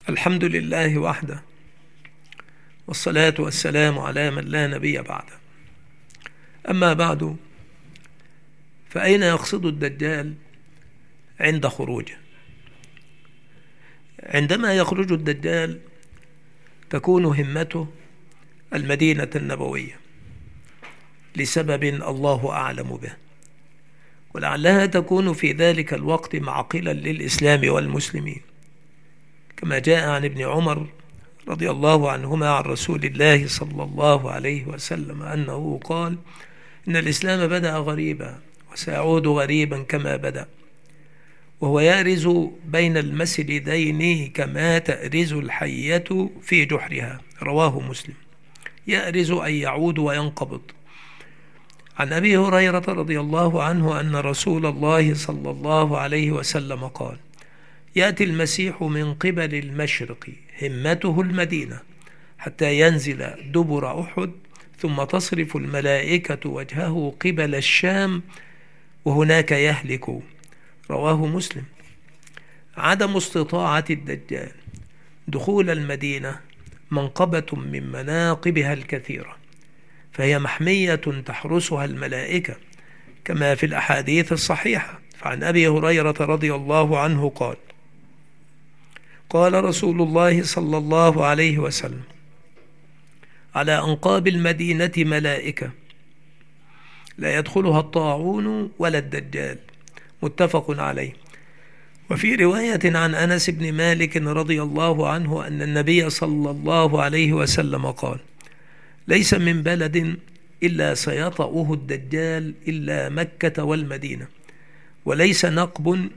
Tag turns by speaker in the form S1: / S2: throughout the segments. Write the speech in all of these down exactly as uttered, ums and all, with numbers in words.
S1: الحمد لله وحده، والصلاة والسلام على من لا نبي بعده. أما بعد، فأين يقصد الدجال عند خروجه؟ عندما يخرج الدجال تكون همته المدينة النبوية لسبب الله أعلم به، ولعلها تكون في ذلك الوقت معقلا للإسلام والمسلمين، كما جاء عن ابن عمر رضي الله عنهما عن رسول الله صلى الله عليه وسلم أنه قال: إن الإسلام بدأ غريبا وسيعود غريبا كما بدأ، وهو يأرز بين المسجدين كما تأرز الحية في جحرها. رواه مسلم. يأرز أي يعود وينقبض. عن أبي هريرة رضي الله عنه أن رسول الله صلى الله عليه وسلم قال: يأتي المسيح من قبل المشرق همته المدينة حتى ينزل دبر أحد، ثم تصرف الملائكة وجهه قبل الشام وهناك يهلك. رواه مسلم. عدم استطاعة الدجال دخول المدينة منقبة من مناقبها الكثيرة، فهي محمية تحرسها الملائكة كما في الأحاديث الصحيحة. فعن أبي هريرة رضي الله عنه قال: قال رسول الله صلى الله عليه وسلم: على أنقاب المدينة ملائكة لا يدخلها الطاعون ولا الدجال. متفق عليه. وفي رواية عن أنس بن مالك رضي الله عنه أن النبي صلى الله عليه وسلم قال: ليس من بلد إلا سيطأه الدجال إلا مكة والمدينة، وليس نقب،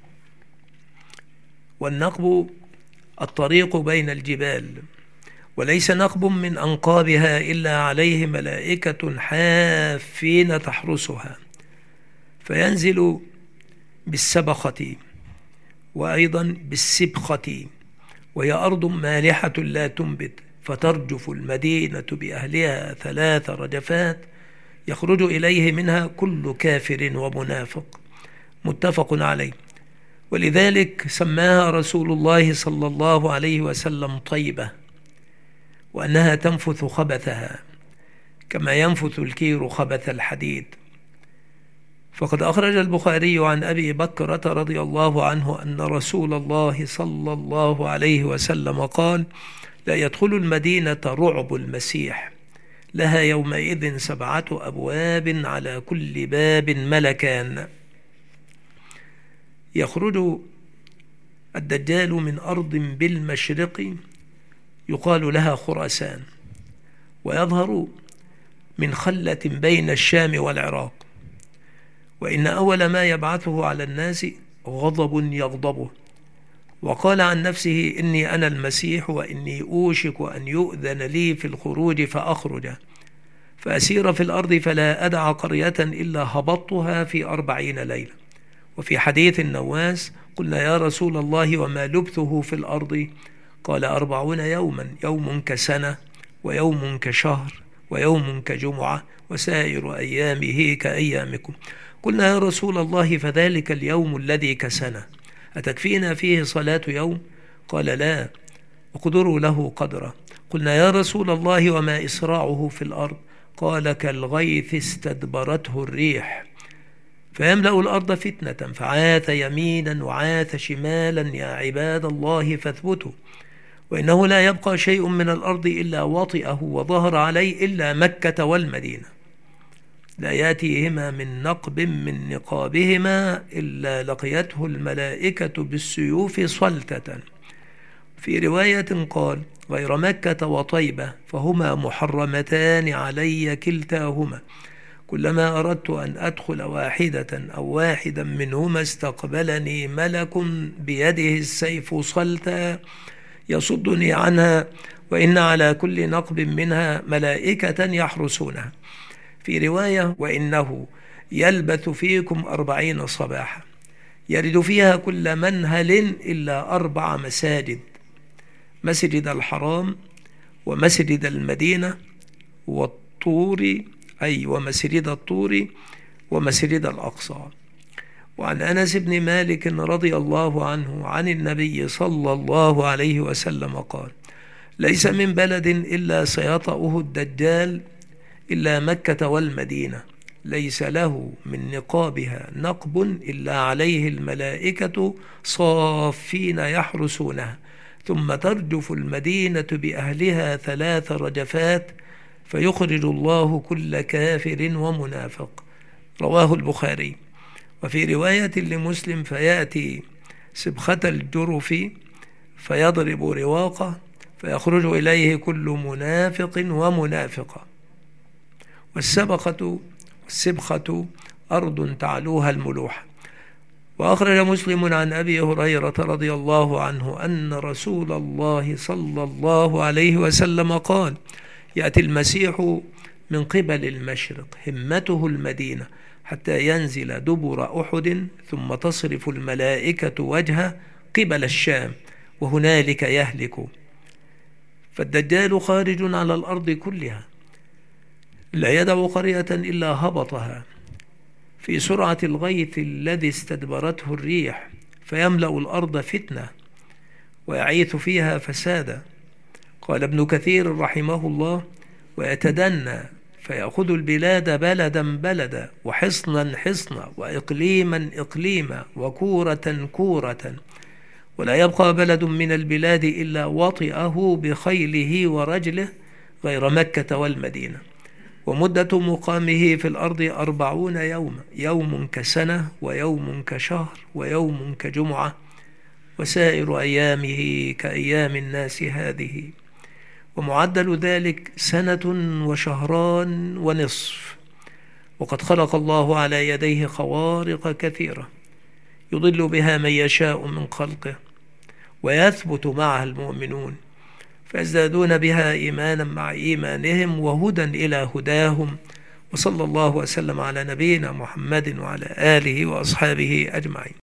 S1: والنقب الطريق بين الجبال، وليس نقب من أنقابها إلا عليه ملائكة حافين تحرسها، فينزل بالسبخة وأيضا بالسبخة، وهي أرض مالحة لا تنبت، فترجف المدينة بأهلها ثلاث رجفات يخرج إليه منها كل كافر ومنافق. متفق عليه. ولذلك سماها رسول الله صلى الله عليه وسلم طيبة، وأنها تنفث خبثها كما ينفث الكير خبث الحديد. فقد أخرج البخاري عن أبي بكرة رضي الله عنه أن رسول الله صلى الله عليه وسلم قال: لا يدخل المدينة رعب المسيح، لها يومئذ سبعة أبواب على كل باب ملكان. يخرج الدجال من أرض بالمشرق يقال لها خراسان، ويظهر من خلة بين الشام والعراق، وإن أول ما يبعثه على الناس غضب يغضبه. وقال عن نفسه: إني أنا المسيح، وإني أوشك أن يؤذن لي في الخروج فأخرج فأسير في الأرض فلا أدع قرية إلا هبطتها في أربعين ليلة. وفي حديث النواس: قلنا يا رسول الله وما لبثه في الأرض؟ قال: أربعون يوما، يوم كسنة ويوم كشهر ويوم كجمعة وسائر أيامه كأيامكم. قلنا يا رسول الله فذلك اليوم الذي كسنة أتكفينا فيه صلاة يوم؟ قال: لا، اقدروا له قدره. قلنا يا رسول الله وما إسراعه في الأرض؟ قال: كالغيث استدبرته الريح، فيملأ الأرض فتنة، فعاث يمينا وعاث شمالا. يا عباد الله فاثبتوا، وإنه لا يبقى شيء من الأرض إلا وطئه وظهر عليه إلا مكة والمدينة، لا يأتيهما من نقب من نقابهما إلا لقيته الملائكة بالسيوف صلتة. في رواية قال: غير مكة وطيبة فهما محرمتان علي كلتاهما، كلما أردت أن أدخل واحدة أو واحدا منهما استقبلني ملك بيده السيف صلتا يصدني عنها، وإن على كل نقب منها ملائكة يحرسونها. في رواية: وإنه يلبث فيكم أربعين صباحا يرد فيها كل منهل إلا أربع مساجد: مسجد الحرام، ومسجد المدينة، والطور، أي ومسجد الطور، ومسجد الأقصى. وعن أنس بن مالك رضي الله عنه عن النبي صلى الله عليه وسلم قال: ليس من بلد إلا سيطأه الدجال إلا مكة والمدينة، ليس له من نقابها نقب إلا عليه الملائكة صافين يحرسونها، ثم ترجف المدينة بأهلها ثلاث رجفات فيخرج الله كل كافر ومنافق. رواه البخاري. وفي رواية لمسلم: فيأتي سبخة الجرف فيضرب رواقه فيخرج إليه كل منافق ومنافقة. والسبخة والسبخة أرض تعلوها الملوحة. وأخرج مسلم عن أبي هريرة رضي الله عنه أن رسول الله صلى الله عليه وسلم قال: يأتي المسيح من قبل المشرق، همته المدينة، حتى ينزل دبر أحد، ثم تصرف الملائكة وجهه قبل الشام، وهنالك يهلك. فالدجال خارج على الأرض كلها، لا يدع قرية إلا هبطها في سرعة الغيث الذي استدبرته الريح، فيملأ الأرض فتنة ويعيث فيها فسادا. قال ابن كثير رحمه الله: ويتدنى فيأخذ البلاد بلدا بلدا، وحصنا حصنا، وإقليما إقليما، وكورة كورة، ولا يبقى بلد من البلاد إلا وطئه بخيله ورجله غير مكة والمدينة. ومدة مقامه في الأرض أربعون يوما، يوم كسنة، ويوم كشهر، ويوم كجمعة، وسائر أيامه كأيام الناس هذه. ومعدل ذلك سنة وشهران ونصف. وقد خلق الله على يديه خوارق كثيرة يضل بها من يشاء من خلقه، ويثبت معها المؤمنون فيزدادون بها إيمانا مع إيمانهم وهدى إلى هداهم. وصلى الله وسلم على نبينا محمد وعلى آله وأصحابه أجمعين.